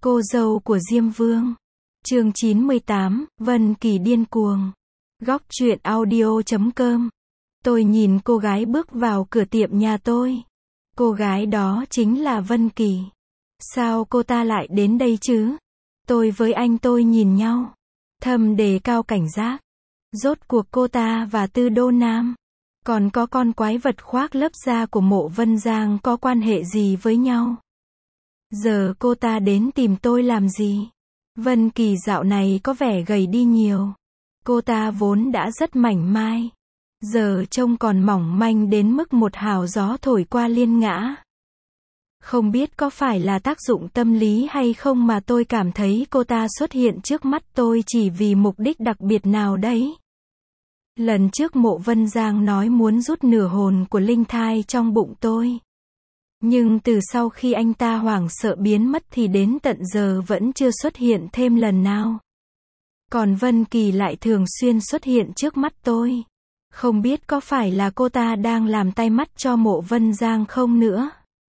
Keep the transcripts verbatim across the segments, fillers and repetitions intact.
Cô dâu của Diêm Vương. Chương chín mươi tám, Vân Kỳ điên cuồng. Góc truyện audio chấm com. Tôi nhìn cô gái bước vào cửa tiệm nhà tôi. Cô gái đó chính là Vân Kỳ. Sao cô ta lại đến đây chứ? Tôi với anh tôi nhìn nhau, thầm đề cao cảnh giác. Rốt cuộc cô ta và Tư Đô Nam, còn có con quái vật khoác lớp da của Mộ Vân Giang có quan hệ gì với nhau? Giờ cô ta đến tìm tôi làm gì? Vân Kỳ dạo này có vẻ gầy đi nhiều. Cô ta vốn đã rất mảnh mai, giờ trông còn mỏng manh đến mức một hào gió thổi qua liên ngã. Không biết có phải là tác dụng tâm lý hay không mà tôi cảm thấy cô ta xuất hiện trước mắt tôi chỉ vì mục đích đặc biệt nào đấy. Lần trước Mộ Vân Giang nói muốn rút nửa hồn của linh thai trong bụng tôi. Nhưng từ sau khi anh ta hoảng sợ biến mất thì đến tận giờ vẫn chưa xuất hiện thêm lần nào. Còn Vân Kỳ lại thường xuyên xuất hiện trước mắt tôi. Không biết có phải là cô ta đang làm tay mắt cho Mộ Vân Giang không nữa.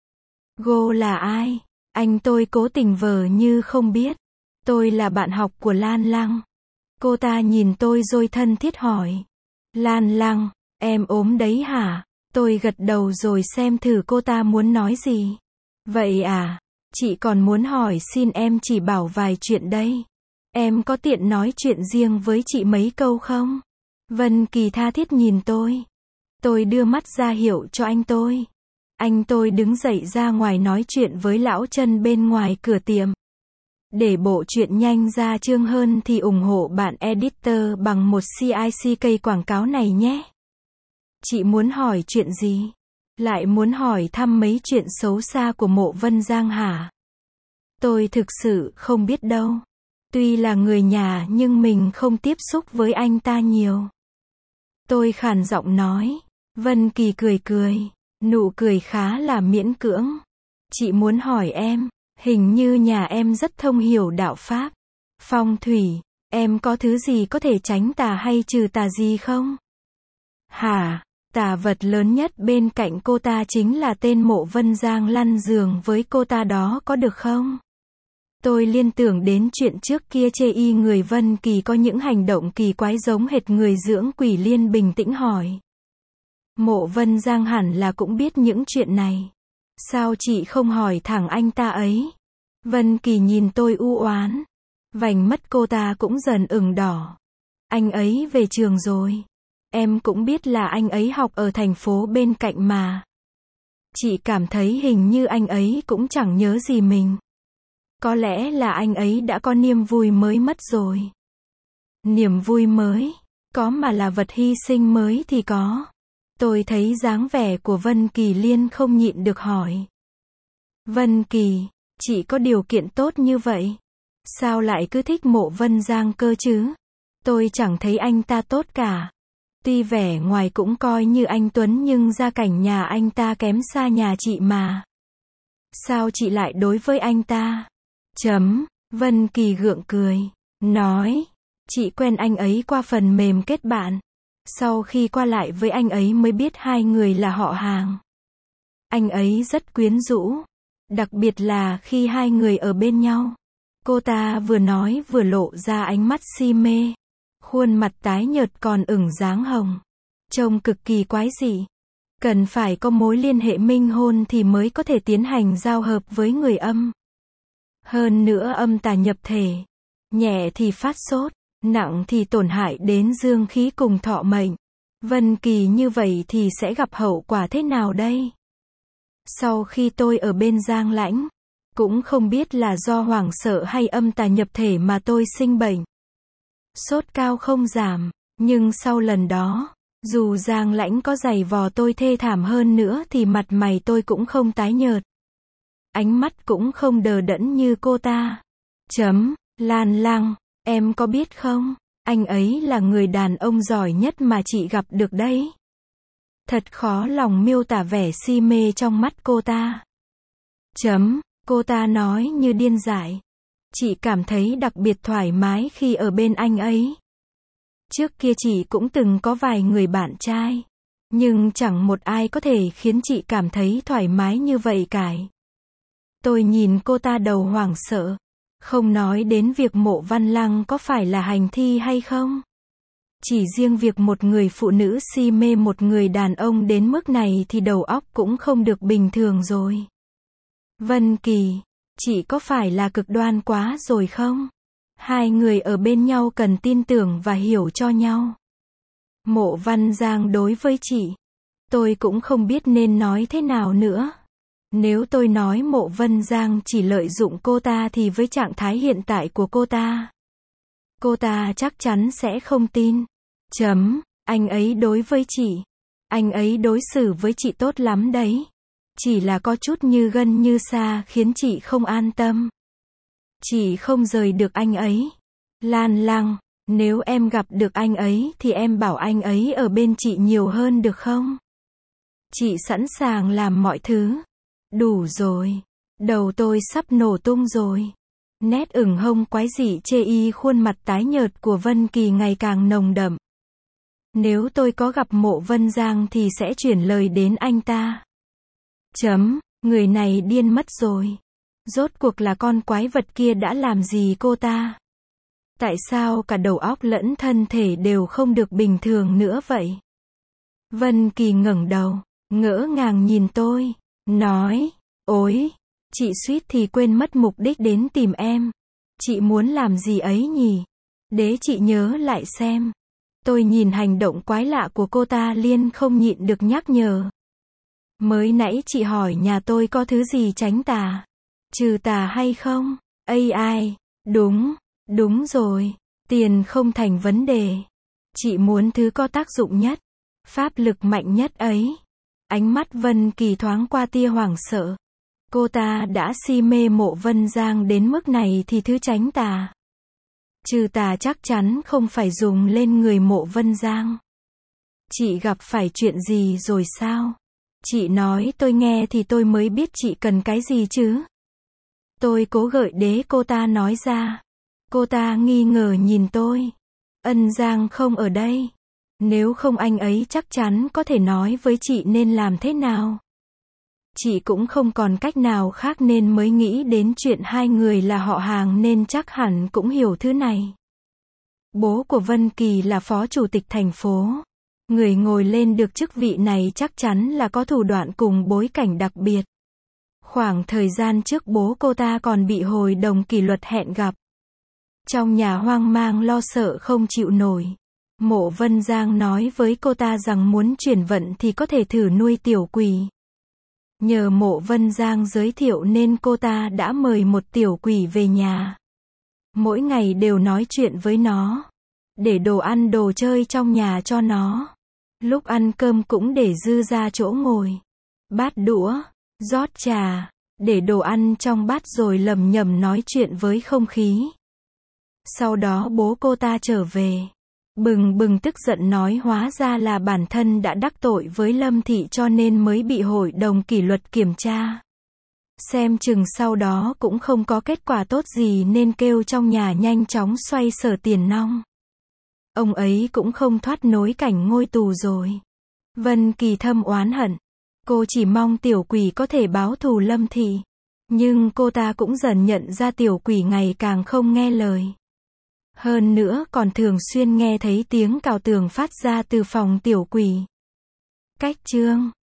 Cô là ai? Anh tôi cố tình vờ như không biết. Tôi là bạn học của Lan Lăng. Cô ta nhìn tôi rồi thân thiết hỏi. Lan Lăng, em ốm đấy hả? Tôi gật đầu rồi xem thử cô ta muốn nói gì. Vậy à, chị còn muốn hỏi xin em chỉ bảo vài chuyện đây. Em có tiện nói chuyện riêng với chị mấy câu không? Vân Kỳ tha thiết nhìn tôi. Tôi đưa mắt ra hiệu cho anh tôi. Anh tôi đứng dậy ra ngoài nói chuyện với lão Trân bên ngoài cửa tiệm. Để bộ truyện nhanh ra chương hơn thì ủng hộ bạn editor bằng một xê i xê cây quảng cáo này nhé. Chị muốn hỏi chuyện gì? Lại muốn hỏi thăm mấy chuyện xấu xa của Mộ Vân Giang hả? Tôi thực sự không biết đâu. Tuy là người nhà nhưng mình không tiếp xúc với anh ta nhiều. Tôi khàn giọng nói. Vân Kỳ cười cười. Nụ cười khá là miễn cưỡng. Chị muốn hỏi em, hình như nhà em rất thông hiểu đạo pháp, phong thủy, em có thứ gì có thể tránh tà hay trừ tà gì không? Hả? Tà vật lớn nhất bên cạnh cô ta chính là tên Mộ Vân Giang lăn giường với cô ta đó có được không? Tôi liên tưởng đến chuyện trước kia chê y người Vân Kỳ có những hành động kỳ quái giống hệt người dưỡng quỷ liên bình tĩnh hỏi. Mộ Vân Giang hẳn là cũng biết những chuyện này. Sao chị không hỏi thẳng anh ta ấy? Vân Kỳ nhìn tôi u oán. Vành mắt cô ta cũng dần ửng đỏ. Anh ấy về trường rồi. Em cũng biết là anh ấy học ở thành phố bên cạnh mà. Chị cảm thấy hình như anh ấy cũng chẳng nhớ gì mình. Có lẽ là anh ấy đã có niềm vui mới mất rồi. Niềm vui mới? Có mà là vật hy sinh mới thì có. Tôi thấy dáng vẻ của Vân Kỳ liên không nhịn được hỏi. Vân Kỳ, chị có điều kiện tốt như vậy? Sao lại cứ thích Mộ Vân Giang cơ chứ? Tôi chẳng thấy anh ta tốt cả. Tuy vẻ ngoài cũng coi như anh Tuấn nhưng gia cảnh nhà anh ta kém xa nhà chị mà. Sao chị lại đối với anh ta? Chấm, Vân Kỳ gượng cười. Nói, chị quen anh ấy qua phần mềm kết bạn. Sau khi qua lại với anh ấy mới biết hai người là họ hàng. Anh ấy rất quyến rũ. Đặc biệt là khi hai người ở bên nhau. Cô ta vừa nói vừa lộ ra ánh mắt si mê. Khuôn mặt tái nhợt còn ửng dáng hồng. Trông cực kỳ quái dị. Cần phải có mối liên hệ minh hôn thì mới có thể tiến hành giao hợp với người âm. Hơn nữa âm tà nhập thể. Nhẹ thì phát sốt. Nặng thì tổn hại đến dương khí cùng thọ mệnh. Vân Kỳ như vậy thì sẽ gặp hậu quả thế nào đây? Sau khi tôi ở bên Giang Lãnh, cũng không biết là do hoảng sợ hay âm tà nhập thể mà tôi sinh bệnh. Sốt cao không giảm, nhưng sau lần đó, dù Giang Lãnh có giày vò tôi thê thảm hơn nữa thì mặt mày tôi cũng không tái nhợt. Ánh mắt cũng không đờ đẫn như cô ta. Chấm, Lan Lăng. Em có biết không, anh ấy là người đàn ông giỏi nhất mà chị gặp được đấy. Thật khó lòng miêu tả vẻ si mê trong mắt cô ta. Chấm, cô ta nói như điên dại. Chị cảm thấy đặc biệt thoải mái khi ở bên anh ấy. Trước kia chị cũng từng có vài người bạn trai. Nhưng chẳng một ai có thể khiến chị cảm thấy thoải mái như vậy cả. Tôi nhìn cô ta đầu hoảng sợ. Không nói đến việc Mộ Văn Lăng có phải là hành thi hay không. Chỉ riêng việc một người phụ nữ si mê một người đàn ông đến mức này thì đầu óc cũng không được bình thường rồi. Vân Kỳ, chị có phải là cực đoan quá rồi không? Hai người ở bên nhau cần tin tưởng và hiểu cho nhau. Mộ Văn Giang đối với chị, tôi cũng không biết nên nói thế nào nữa. Nếu tôi nói Mộ Văn Giang chỉ lợi dụng cô ta thì với trạng thái hiện tại của cô ta, cô ta chắc chắn sẽ không tin. Chấm, anh ấy đối với chị, anh ấy đối xử với chị tốt lắm đấy. Chỉ là có chút như gân như sa khiến chị không an tâm. Chị không rời được anh ấy. Lan Lăng, nếu em gặp được anh ấy thì em bảo anh ấy ở bên chị nhiều hơn được không? Chị sẵn sàng làm mọi thứ. Đủ rồi. Đầu tôi sắp nổ tung rồi. Nét ửng hông quái dị chê y khuôn mặt tái nhợt của Vân Kỳ ngày càng nồng đậm. Nếu tôi có gặp Mộ Vân Giang thì sẽ chuyển lời đến anh ta. Chấm, người này điên mất rồi. Rốt cuộc là con quái vật kia đã làm gì cô ta? Tại sao cả đầu óc lẫn thân thể đều không được bình thường nữa vậy? Vân Kỳ ngẩng đầu, ngỡ ngàng nhìn tôi, nói, ôi, chị suýt thì quên mất mục đích đến tìm em. Chị muốn làm gì ấy nhỉ? Để chị nhớ lại xem. Tôi nhìn hành động quái lạ của cô ta liền không nhịn được nhắc nhở. Mới nãy chị hỏi nhà tôi có thứ gì tránh tà, trừ tà hay không? Ây ai, đúng, đúng rồi, tiền không thành vấn đề. Chị muốn thứ có tác dụng nhất, pháp lực mạnh nhất ấy. Ánh mắt Vân Kỳ thoáng qua tia hoảng sợ. Cô ta đã si mê Mộ Vân Giang đến mức này thì thứ tránh tà, trừ tà chắc chắn không phải dùng lên người Mộ Vân Giang. Chị gặp phải chuyện gì rồi sao? Chị nói tôi nghe thì tôi mới biết chị cần cái gì chứ. Tôi cố gợi để cô ta nói ra. Cô ta nghi ngờ nhìn tôi. Ân Giang không ở đây. Nếu không anh ấy chắc chắn có thể nói với chị nên làm thế nào. Chị cũng không còn cách nào khác nên mới nghĩ đến chuyện hai người là họ hàng nên chắc hẳn cũng hiểu thứ này. Bố của Vân Kỳ là phó chủ tịch thành phố. Người ngồi lên được chức vị này chắc chắn là có thủ đoạn cùng bối cảnh đặc biệt. Khoảng thời gian trước bố cô ta còn bị hội đồng kỷ luật hẹn gặp. Trong nhà hoang mang lo sợ không chịu nổi. Mộ Vân Giang nói với cô ta rằng muốn chuyển vận thì có thể thử nuôi tiểu quỷ. Nhờ Mộ Vân Giang giới thiệu nên cô ta đã mời một tiểu quỷ về nhà. Mỗi ngày đều nói chuyện với nó. Để đồ ăn đồ chơi trong nhà cho nó. Lúc ăn cơm cũng để dư ra chỗ ngồi. Bát đũa, rót trà, để đồ ăn trong bát rồi lầm nhầm nói chuyện với không khí. Sau đó bố cô ta trở về. Bừng bừng tức giận nói hóa ra là bản thân đã đắc tội với Lâm Thị cho nên mới bị hội đồng kỷ luật kiểm tra. Xem chừng sau đó cũng không có kết quả tốt gì nên kêu trong nhà nhanh chóng xoay sở tiền nong. Ông ấy cũng không thoát nổi cảnh ngôi tù rồi. Vân Kỳ thâm oán hận. Cô chỉ mong tiểu quỷ có thể báo thù Lâm Thị. Nhưng cô ta cũng dần nhận ra tiểu quỷ ngày càng không nghe lời. Hơn nữa còn thường xuyên nghe thấy tiếng cào tường phát ra từ phòng tiểu quỷ. Cách chương